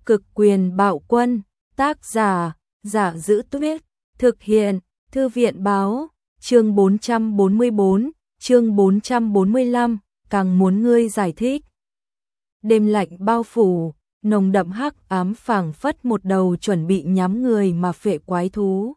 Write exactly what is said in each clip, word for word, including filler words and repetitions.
Cực quyền bạo quân, tác giả, Giả Giữ Tuyết, thực hiện, Thư viện báo, chương bốn trăm bốn mươi bốn, chương bốn trăm bốn mươi lăm, càng muốn ngươi giải thích. Đêm lạnh bao phủ, nồng đậm hắc ám phảng phất một đầu chuẩn bị nhắm người mà phệ quái thú.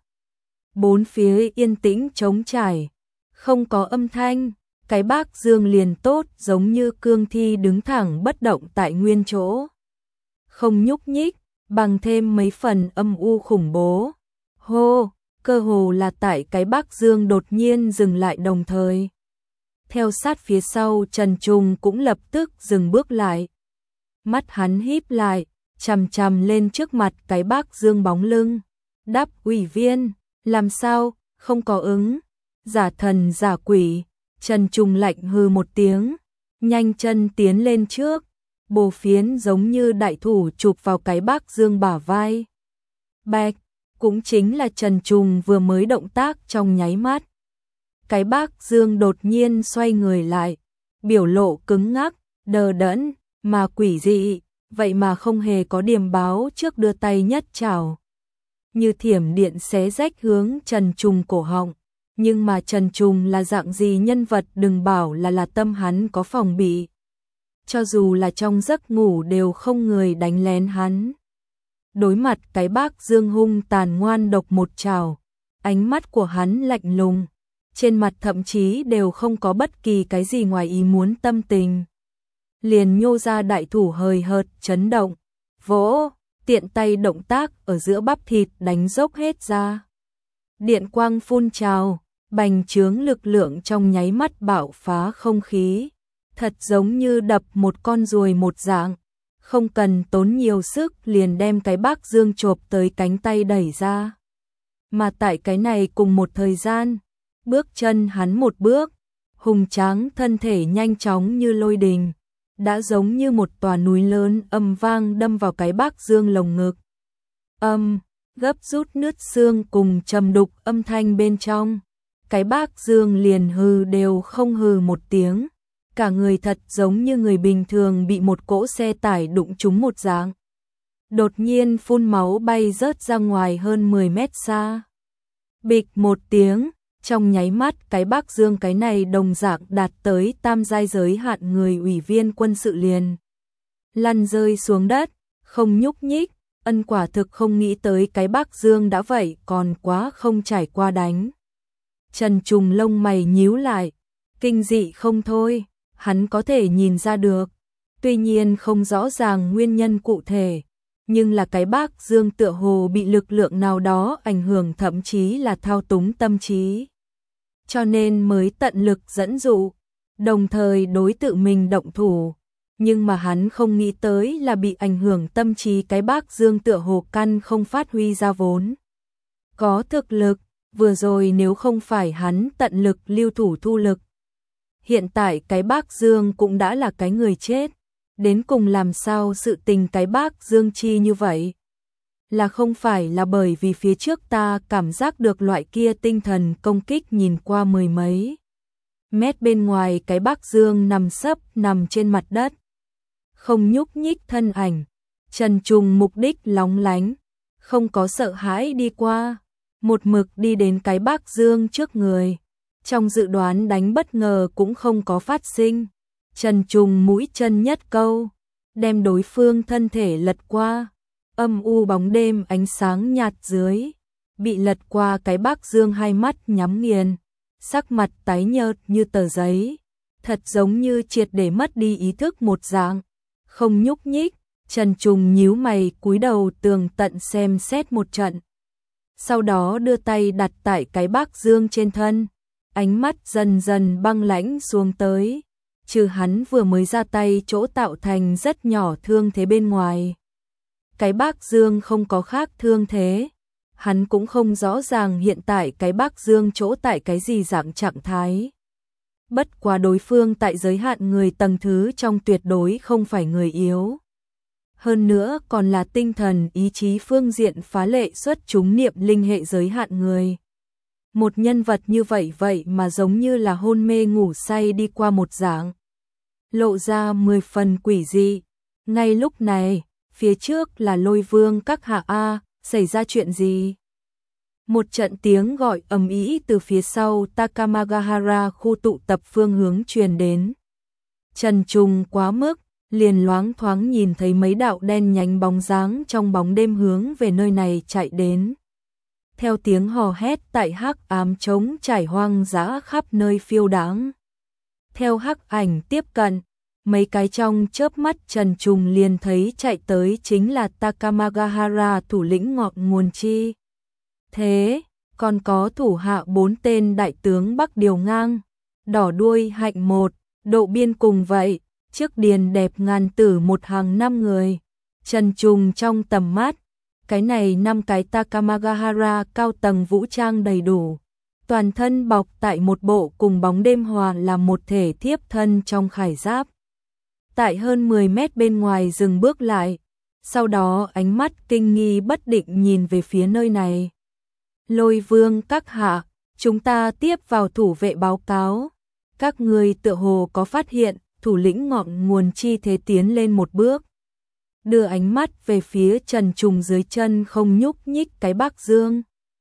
Bốn phía yên tĩnh trống trải, không có âm thanh, cái bác Dương liền tốt giống như cương thi đứng thẳng bất động tại nguyên chỗ. Không nhúc nhích, bằng thêm mấy phần âm u khủng bố. Hô, cơ hồ là tại cái bác Dương đột nhiên dừng lại đồng thời. Theo sát phía sau Trần Trùng cũng lập tức dừng bước lại. Mắt hắn híp lại, chằm chằm lên trước mặt cái bác Dương bóng lưng. Đáp ủy viên, làm sao, không có ứng. Giả thần giả quỷ, Trần Trùng lạnh hừ một tiếng, nhanh chân tiến lên trước. Bồ phiến giống như đại thủ chụp vào cái bác Dương bả vai. Bạch, cũng chính là Trần Trùng vừa mới động tác trong nháy mắt. Cái bác Dương đột nhiên xoay người lại, biểu lộ cứng ngắc, đờ đẫn, mà quỷ dị, vậy mà không hề có điềm báo trước đưa tay nhất chảo. Như thiểm điện xé rách hướng Trần Trùng cổ họng, nhưng mà Trần Trùng là dạng gì nhân vật đừng bảo là là tâm hắn có phòng bị. Cho dù là trong giấc ngủ đều không người đánh lén hắn. Đối mặt cái bác Dương hung tàn ngoan độc một trảo, ánh mắt của hắn lạnh lùng, trên mặt thậm chí đều không có bất kỳ cái gì ngoài ý muốn tâm tình. Liền nhô ra đại thủ hời hợt chấn động, vỗ, tiện tay động tác ở giữa bắp thịt đánh dốc hết ra. Điện quang phun trào, bành trướng lực lượng trong nháy mắt bạo phá không khí. Thật giống như đập một con ruồi một dạng, không cần tốn nhiều sức liền đem cái bác Dương chộp tới cánh tay đẩy ra. Mà tại cái này cùng một thời gian, bước chân hắn một bước, hùng tráng thân thể nhanh chóng như lôi đình, đã giống như một tòa núi lớn âm vang đâm vào cái bác Dương lồng ngực. Âm, gấp rút nứt xương cùng trầm đục âm thanh bên trong, cái bác Dương liền hừ đều không hừ một tiếng. Cả người thật giống như người bình thường bị một cỗ xe tải đụng trúng một dạng. Đột nhiên phun máu bay rớt ra ngoài hơn mười mét xa. Bịch một tiếng, trong nháy mắt cái bác Dương cái này đồng dạng đạt tới tam giai giới hạn người ủy viên quân sự liền. Lăn rơi xuống đất, không nhúc nhích, ân quả thực không nghĩ tới cái bác Dương đã vậy còn quá không trải qua đánh. Trần Trùng lông mày nhíu lại, kinh dị không thôi. Hắn có thể nhìn ra được, tuy nhiên không rõ ràng nguyên nhân cụ thể, nhưng là cái bác Dương tựa hồ bị lực lượng nào đó ảnh hưởng thậm chí là thao túng tâm trí. Cho nên mới tận lực dẫn dụ, đồng thời đối tự mình động thủ, nhưng mà hắn không nghĩ tới là bị ảnh hưởng tâm trí cái bác Dương tựa hồ căn không phát huy ra vốn. Có thực lực, vừa rồi nếu không phải hắn tận lực lưu thủ thu lực. Hiện tại cái bác Dương cũng đã là cái người chết, đến cùng làm sao sự tình cái bác Dương chi như vậy? Là không phải là bởi vì phía trước ta cảm giác được loại kia tinh thần công kích nhìn qua mười mấy mét bên ngoài cái bác Dương nằm sấp nằm trên mặt đất. Không nhúc nhích thân ảnh, Trần Trùng mục đích lóng lánh, không có sợ hãi đi qua, một mực đi đến cái bác Dương trước người. Trong dự đoán đánh bất ngờ cũng không có phát sinh. Trần Trùng mũi chân nhất câu, đem đối phương thân thể lật qua. Âm u bóng đêm ánh sáng nhạt dưới, bị lật qua cái bác Dương hai mắt nhắm nghiền, sắc mặt tái nhợt như tờ giấy, thật giống như triệt để mất đi ý thức một dạng, không nhúc nhích. Trần Trùng nhíu mày cúi đầu tường tận xem xét một trận. Sau đó đưa tay đặt tại cái bác Dương trên thân. Ánh mắt dần dần băng lãnh xuống tới, trừ hắn vừa mới ra tay chỗ tạo thành rất nhỏ thương thế bên ngoài. Cái bác Dương không có khác thương thế, hắn cũng không rõ ràng hiện tại cái bác Dương chỗ tại cái gì dạng trạng thái. Bất quá đối phương tại giới hạn người tầng thứ trong tuyệt đối không phải người yếu. Hơn nữa còn là tinh thần ý chí phương diện phá lệ xuất chúng niệm linh hệ giới hạn người. Một nhân vật như vậy vậy mà giống như là hôn mê ngủ say đi qua một dạng. Lộ ra mười phần quỷ dị. Ngay lúc này, phía trước là Lôi Vương các hạ a, xảy ra chuyện gì? Một trận tiếng gọi ầm ĩ từ phía sau Takamagahara khu tụ tập phương hướng truyền đến. Trần Trùng quá mức, liền loáng thoáng nhìn thấy mấy đạo đen nhánh bóng dáng trong bóng đêm hướng về nơi này chạy đến. Theo tiếng hò hét tại hắc ám trống trải hoang dã khắp nơi phiêu đãng. Theo hắc ảnh tiếp cận, mấy cái trong chớp mắt Trần Trùng liền thấy chạy tới chính là Takamagahara thủ lĩnh ngọn nguồn chi. Thế, còn có thủ hạ bốn tên đại tướng Bắc Điều Ngang, Đỏ Đuôi Hạnh một, Độ Biên cùng vậy, trước điền đẹp ngàn tử một hàng năm người. Trần Trùng trong tầm mắt, cái này năm cái Takamagahara cao tầng vũ trang đầy đủ, toàn thân bọc tại một bộ cùng bóng đêm hòa là một thể thiếp thân trong khải giáp. Tại hơn mười mét bên ngoài dừng bước lại, sau đó ánh mắt kinh nghi bất định nhìn về phía nơi này. Lôi Vương các hạ, chúng ta tiếp vào thủ vệ báo cáo. Các người tựa hồ có phát hiện, thủ lĩnh ngọn nguồn chi thế tiến lên một bước. Đưa ánh mắt về phía Trần Trùng dưới chân không nhúc nhích cái Bắc Dương.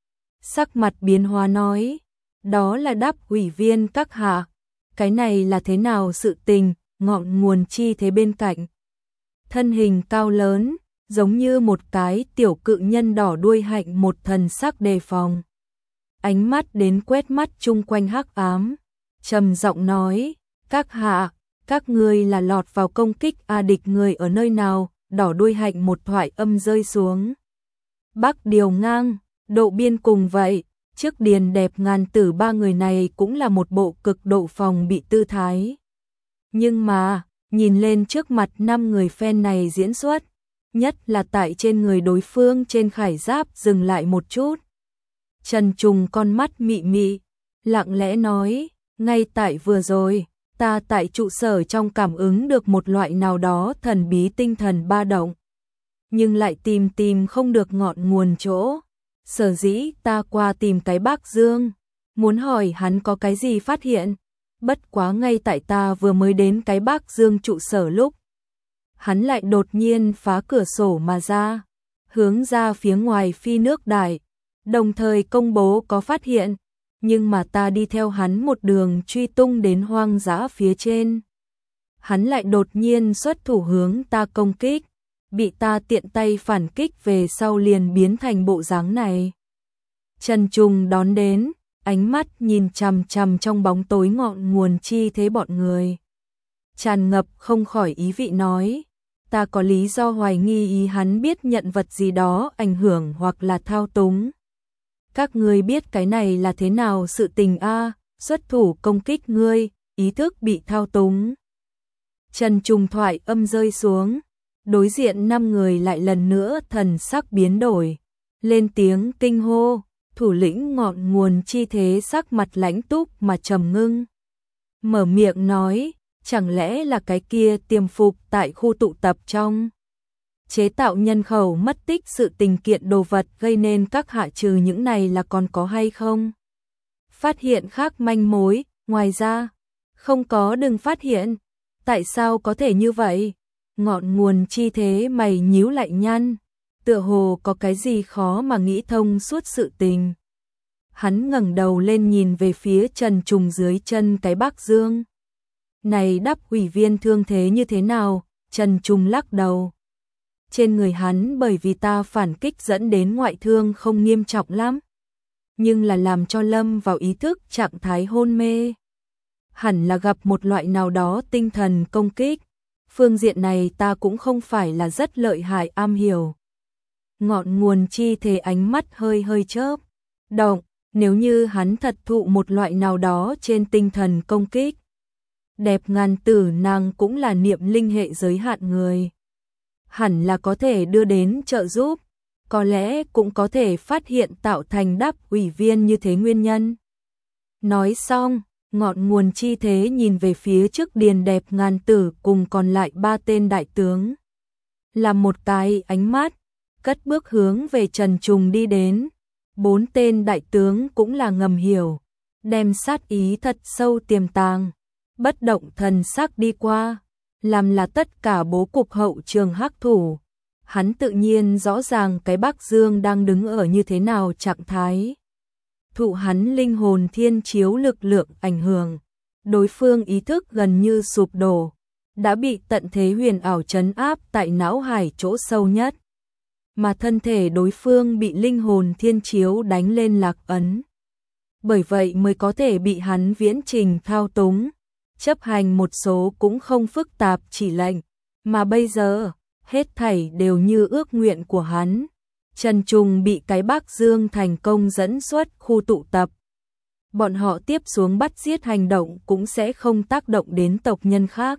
Sắc mặt biến hóa nói, đó là đáp ủy viên các hạ. Cái này là thế nào sự tình, ngọn nguồn chi thế bên cạnh. Thân hình cao lớn, giống như một cái tiểu cự nhân Đỏ Đuôi Hạnh một thần sắc đề phòng. Ánh mắt đến quét mắt chung quanh hắc ám, trầm giọng nói, các hạ, các ngươi là lọt vào công kích a địch người ở nơi nào? Đỏ Đuôi Hạnh một thoại âm rơi xuống. Bắc Điều Ngang, Độ Biên cùng vậy, trước điền đẹp ngàn tử ba người này cũng là một bộ cực độ phòng bị tư thái. Nhưng mà, nhìn lên trước mặt năm người fan này diễn xuất, nhất là tại trên người đối phương trên khải giáp dừng lại một chút. Trần Trùng con mắt mị mị, lặng lẽ nói, ngay tại vừa rồi, ta tại trụ sở trong cảm ứng được một loại nào đó thần bí tinh thần ba động, nhưng lại tìm tìm không được ngọn nguồn chỗ. Sở dĩ ta qua tìm cái Bắc Dương, muốn hỏi hắn có cái gì phát hiện. Bất quá ngay tại ta vừa mới đến cái Bắc Dương trụ sở lúc, hắn lại đột nhiên phá cửa sổ mà ra, hướng ra phía ngoài phi nước đại, đồng thời công bố có phát hiện, nhưng mà ta đi theo hắn một đường truy tung đến hoang dã phía trên. Hắn lại đột nhiên xuất thủ hướng ta công kích, bị ta tiện tay phản kích về sau liền biến thành bộ dáng này. Trần Trùng đón đến, ánh mắt nhìn chằm chằm trong bóng tối ngọn nguồn chi thế bọn người. Tràn ngập không khỏi ý vị nói, ta có lý do hoài nghi ý hắn biết nhận vật gì đó ảnh hưởng hoặc là thao túng. Các ngươi biết cái này là thế nào sự tình a? Xuất thủ công kích ngươi, ý thức bị thao túng. Trần Trùng thoại âm rơi xuống, đối diện năm người lại lần nữa thần sắc biến đổi, lên tiếng kinh hô. Thủ lĩnh ngọn nguồn chi thế sắc mặt lãnh túc mà trầm ngưng. Mở miệng nói, chẳng lẽ là cái kia tiềm phục tại khu tụ tập trong chế tạo nhân khẩu mất tích sự tình kiện đồ vật gây nên các hạ trừ những này là còn có hay không? Phát hiện khác manh mối, ngoài ra, không có đừng phát hiện. Tại sao có thể như vậy? Ngọn nguồn chi thế mày nhíu lại nhăn, tựa hồ có cái gì khó mà nghĩ thông suốt sự tình. Hắn ngẩng đầu lên nhìn về phía Trần Trùng dưới chân cái Bắc Dương. Này đáp ủy viên thương thế như thế nào? Trần Trùng lắc đầu. Trên người hắn bởi vì ta phản kích dẫn đến ngoại thương không nghiêm trọng lắm, nhưng là làm cho lâm vào ý thức trạng thái hôn mê. Hẳn là gặp một loại nào đó tinh thần công kích. Phương diện này ta cũng không phải là rất lợi hại am hiểu. Ngọn nguồn chi thế ánh mắt hơi hơi chớp động, nếu như hắn thật thụ một loại nào đó trên tinh thần công kích. Đẹp ngàn tử nàng cũng là niệm linh hệ giới hạn người, hẳn là có thể đưa đến trợ giúp, có lẽ cũng có thể phát hiện tạo thành đáp ủy viên như thế nguyên nhân. Nói xong, ngọn nguồn chi thế nhìn về phía trước điền đẹp ngàn tử cùng còn lại ba tên đại tướng. Làm một cái ánh mắt, cất bước hướng về Trần Trùng đi đến. Bốn tên đại tướng cũng là ngầm hiểu, đem sát ý thật sâu tiềm tàng, bất động thần sắc đi qua, làm là tất cả bố cục hậu trường hắc thủ, hắn tự nhiên rõ ràng cái Bắc Dương đang đứng ở như thế nào trạng thái. Thụ hắn linh hồn thiên chiếu lực lượng ảnh hưởng, đối phương ý thức gần như sụp đổ, đã bị tận thế huyền ảo trấn áp tại não hải chỗ sâu nhất. Mà thân thể đối phương bị linh hồn thiên chiếu đánh lên lạc ấn. Bởi vậy mới có thể bị hắn viễn trình thao túng, chấp hành một số cũng không phức tạp chỉ lệnh, mà bây giờ, hết thảy đều như ước nguyện của hắn. Trần Trùng bị cái Bắc Dương thành công dẫn xuất khu tụ tập. Bọn họ tiếp xuống bắt giết hành động cũng sẽ không tác động đến tộc nhân khác.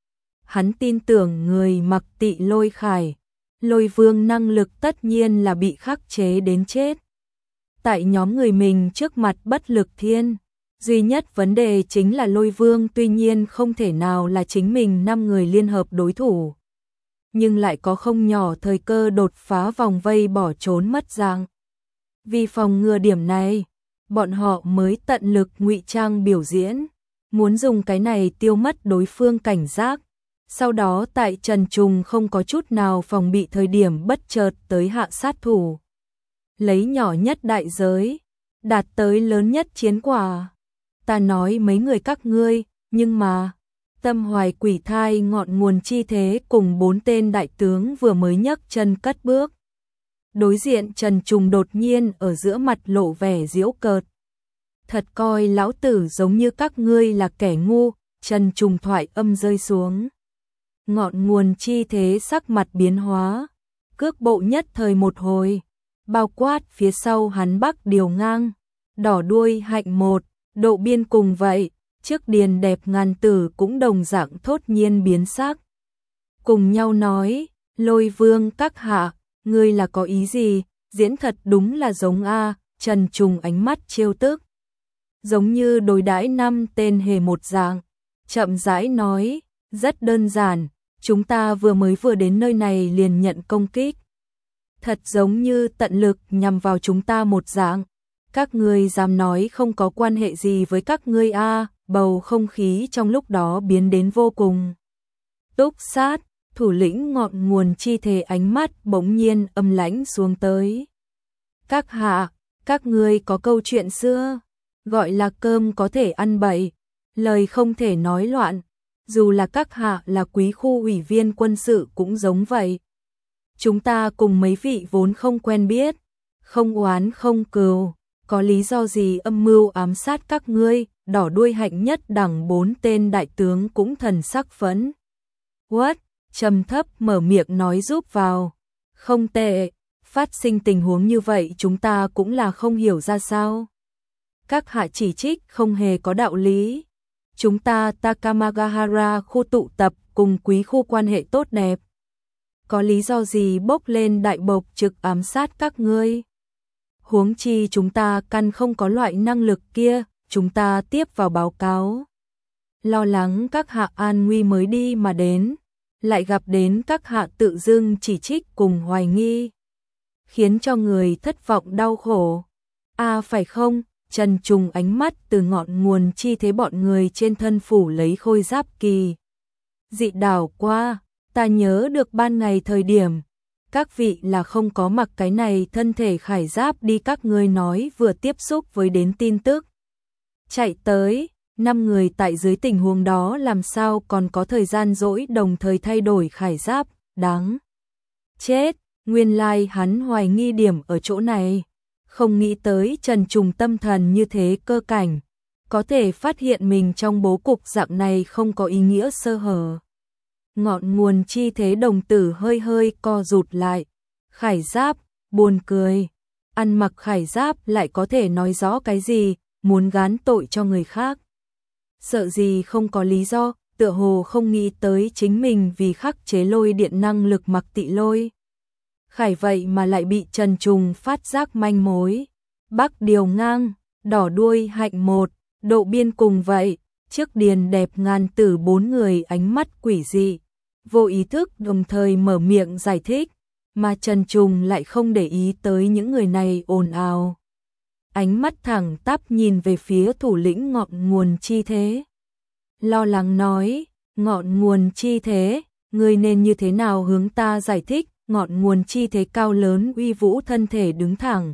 Hắn tin tưởng người mặc Tị Lôi Khải, Lôi Vương năng lực tất nhiên là bị khắc chế đến chết. Tại nhóm người mình trước mặt bất lực thiên, duy nhất vấn đề chính là Lôi Vương tuy nhiên không thể nào là chính mình năm người liên hợp đối thủ. Nhưng lại có không nhỏ thời cơ đột phá vòng vây bỏ trốn mất dạng. Vì phòng ngừa điểm này, bọn họ mới tận lực ngụy trang biểu diễn, muốn dùng cái này tiêu mất đối phương cảnh giác. Sau đó tại Trần Trùng không có chút nào phòng bị thời điểm bất chợt tới hạ sát thủ. Lấy nhỏ nhất đại giới, đạt tới lớn nhất chiến quả. Ta nói mấy người các ngươi, nhưng mà, Tâm Hoài Quỷ Thai ngọn nguồn chi thế cùng bốn tên đại tướng vừa mới nhấc chân cất bước. Đối diện Trần Trùng đột nhiên ở giữa mặt lộ vẻ giễu cợt. Thật coi lão tử giống như các ngươi là kẻ ngu, Trần Trùng thoại âm rơi xuống. Ngọn nguồn chi thế sắc mặt biến hóa, cước bộ nhất thời một hồi, bao quát phía sau hắn Bắc Điều Ngang, đỏ đuôi hạnh một, Độ Biên cùng vậy, trước điền đẹp ngàn tử cũng đồng dạng thốt nhiên biến sắc. Cùng nhau nói, Lôi Vương các hạ, ngươi là có ý gì, diễn thật đúng là giống a. Trần Trùng ánh mắt trêu tức. Giống như đối đãi năm tên hề một dạng, chậm rãi nói, rất đơn giản, chúng ta vừa mới vừa đến nơi này liền nhận công kích. Thật giống như tận lực nhằm vào chúng ta một dạng. Các ngươi dám nói không có quan hệ gì với các ngươi a? Bầu không khí trong lúc đó biến đến vô cùng túc sát, thủ lĩnh ngọn nguồn chi thế ánh mắt bỗng nhiên âm lãnh xuống tới. Các hạ, các ngươi có câu chuyện xưa, gọi là cơm có thể ăn bậy, lời không thể nói loạn, dù là các hạ là quý khu ủy viên quân sự cũng giống vậy. Chúng ta cùng mấy vị vốn không quen biết, không oán không cừu, có lý do gì âm mưu ám sát các ngươi? Đỏ đuôi hạnh nhất đẳng bốn tên đại tướng cũng thần sắc phẫn. What? Trầm thấp mở miệng nói giúp vào. Không tệ, phát sinh tình huống như vậy chúng ta cũng là không hiểu ra sao. Các hạ chỉ trích không hề có đạo lý. Chúng ta Takamagahara khu tụ tập cùng quý khu quan hệ tốt đẹp. Có lý do gì bốc lên đại bộc trực ám sát các ngươi? Huống chi chúng ta căn không có loại năng lực kia. Chúng ta tiếp vào báo cáo. Lo lắng các hạ an nguy mới đi mà đến, lại gặp đến các hạ tự dưng chỉ trích cùng hoài nghi, khiến cho người thất vọng đau khổ. À phải không? Trần Trùng ánh mắt từ ngọn nguồn chi thế bọn người trên thân phủ lấy khôi giáp kỳ. Dị đảo qua, ta nhớ được ban ngày thời điểm, các vị là không có mặc cái này thân thể khải giáp đi, các ngươi nói vừa tiếp xúc với đến tin tức. Chạy tới, năm người tại dưới tình huống đó làm sao còn có thời gian dỗi đồng thời thay đổi khải giáp, đáng chết, nguyên lai like hắn hoài nghi điểm ở chỗ này, không nghĩ tới Trần Trùng tâm thần như thế cơ cảnh, có thể phát hiện mình trong bố cục dạng này không có ý nghĩa sơ hở. Ngọn nguồn chi thế đồng tử hơi hơi co rụt lại, khải giáp, buồn cười, ăn mặc khải giáp lại có thể nói rõ cái gì? Muốn gán tội cho người khác. Sợ gì không có lý do, tựa hồ không nghĩ tới chính mình vì khắc chế lôi điện năng lực mặc Tị Lôi Khải vậy mà lại bị Trần Trùng phát giác manh mối. Bắc Điều Ngang, đỏ đuôi hạnh một, Độ Biên cùng vậy, trước điền đẹp ngàn tử bốn người ánh mắt quỷ dị, vô ý thức đồng thời mở miệng giải thích, mà Trần Trùng lại không để ý tới những người này ồn ào. Ánh mắt thẳng tắp nhìn về phía thủ lĩnh ngọn nguồn chi thế. Lo lắng nói, ngọn nguồn chi thế, ngươi nên như thế nào hướng ta giải thích, ngọn nguồn chi thế cao lớn uy vũ thân thể đứng thẳng.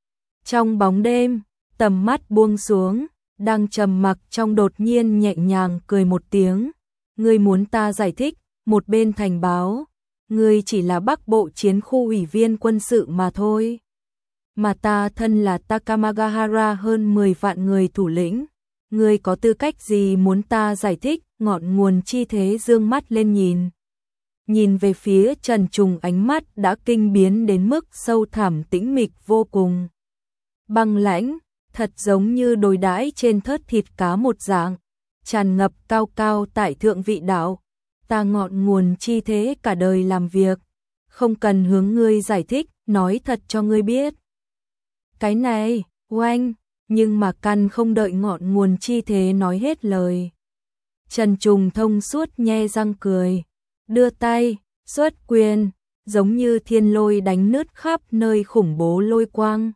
Trong bóng đêm, tầm mắt buông xuống, đang trầm mặc trong đột nhiên nhẹ nhàng cười một tiếng. Ngươi muốn ta giải thích, một bên thành báo, ngươi chỉ là Bắc Bộ chiến khu ủy viên quân sự mà thôi. Mà ta thân là Takamagahara hơn mười vạn người thủ lĩnh. Ngươi có tư cách gì muốn ta giải thích? Ngọn nguồn chi thế dương mắt lên nhìn. Nhìn về phía Trần Trùng, ánh mắt đã kinh biến đến mức sâu thẳm tĩnh mịch vô cùng. Băng lãnh, thật giống như đối đãi trên thớt thịt cá một dạng, tràn ngập cao cao tại thượng vị đạo. Ta ngọn nguồn chi thế cả đời làm việc, không cần hướng ngươi giải thích, nói thật cho ngươi biết. Cái này, oanh, nhưng mà căn không đợi ngọn nguồn chi thế nói hết lời. Trần Trùng thông suốt nhe răng cười, đưa tay, xuất quyền, giống như thiên lôi đánh nứt khắp nơi khủng bố lôi quang.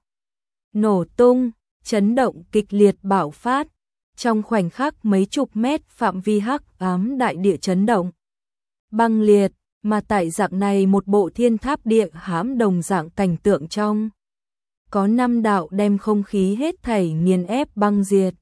Nổ tung, chấn động kịch liệt bạo phát, trong khoảnh khắc mấy chục mét phạm vi hắc ám đại địa chấn động. Băng liệt, mà tại dạng này một bộ thiên tháp địa hãm đồng dạng cảnh tượng trong. Có năm đạo đem không khí hết thảy nghiền ép băng diệt,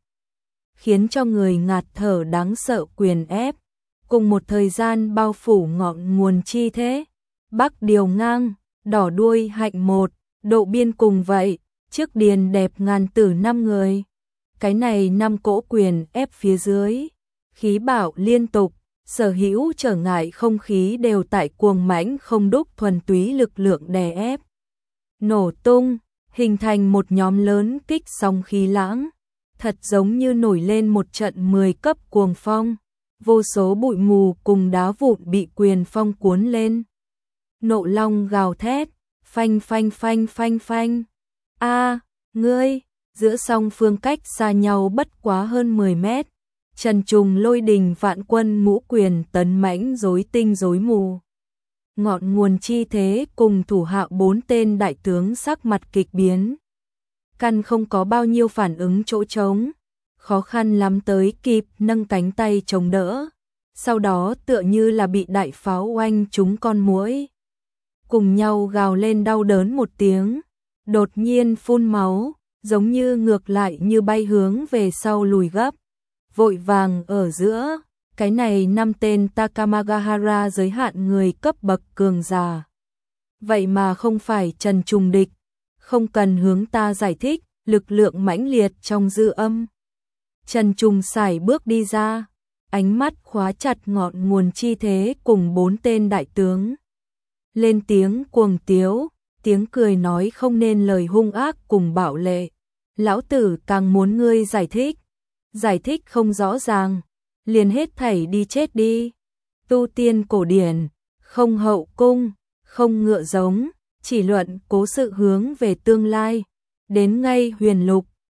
khiến cho người ngạt thở đáng sợ quyền ép, cùng một thời gian bao phủ ngọn nguồn chi thế. Bắc điều ngang, đỏ đuôi hạnh một, độ biên cùng vậy, trước điền đẹp ngàn tử năm người. Cái này năm cỗ quyền ép phía dưới, khí bạo liên tục, sở hữu trở ngại không khí đều tại cuồng mãnh không đúc thuần túy lực lượng đè ép. Nổ tung, hình thành một nhóm lớn kích sóng khí lãng, thật giống như nổi lên một trận mười cấp cuồng phong, vô số bụi mù cùng đá vụn bị quyền phong cuốn lên. Nộ long gào thét, phanh phanh phanh phanh phanh. A, ngươi, giữa song phương cách xa nhau bất quá hơn mười mét. Trần Trùng lôi đình vạn quân ngũ quyền tấn mãnh rối tinh rối mù. Ngọn nguồn chi thế cùng thủ hạ bốn tên đại tướng sắc mặt kịch biến. Căn không có bao nhiêu phản ứng chỗ trống, khó khăn lắm tới kịp nâng cánh tay chống đỡ. Sau đó tựa như là bị đại pháo oanh trúng con muỗi, cùng nhau gào lên đau đớn một tiếng, đột nhiên phun máu, giống như ngược lại như bay hướng về sau lùi gấp. Vội vàng ở giữa, cái này năm tên Takamagahara giới hạn người cấp bậc cường giả. Vậy mà không phải Trần Trùng địch, không cần hướng ta giải thích, lực lượng mãnh liệt trong dư âm. Trần Trùng sải bước đi ra, ánh mắt khóa chặt ngọn nguồn chi thế cùng bốn tên đại tướng. Lên tiếng cuồng tiếu, tiếng cười nói không nên lời hung ác cùng bạo lệ. Lão tử càng muốn ngươi giải thích, giải thích không rõ ràng, liền hết thảy đi chết đi. Tu tiên cổ điển, không hậu cung, không ngựa giống, chỉ luận cố sự hướng về tương lai. Đến ngay huyền lục,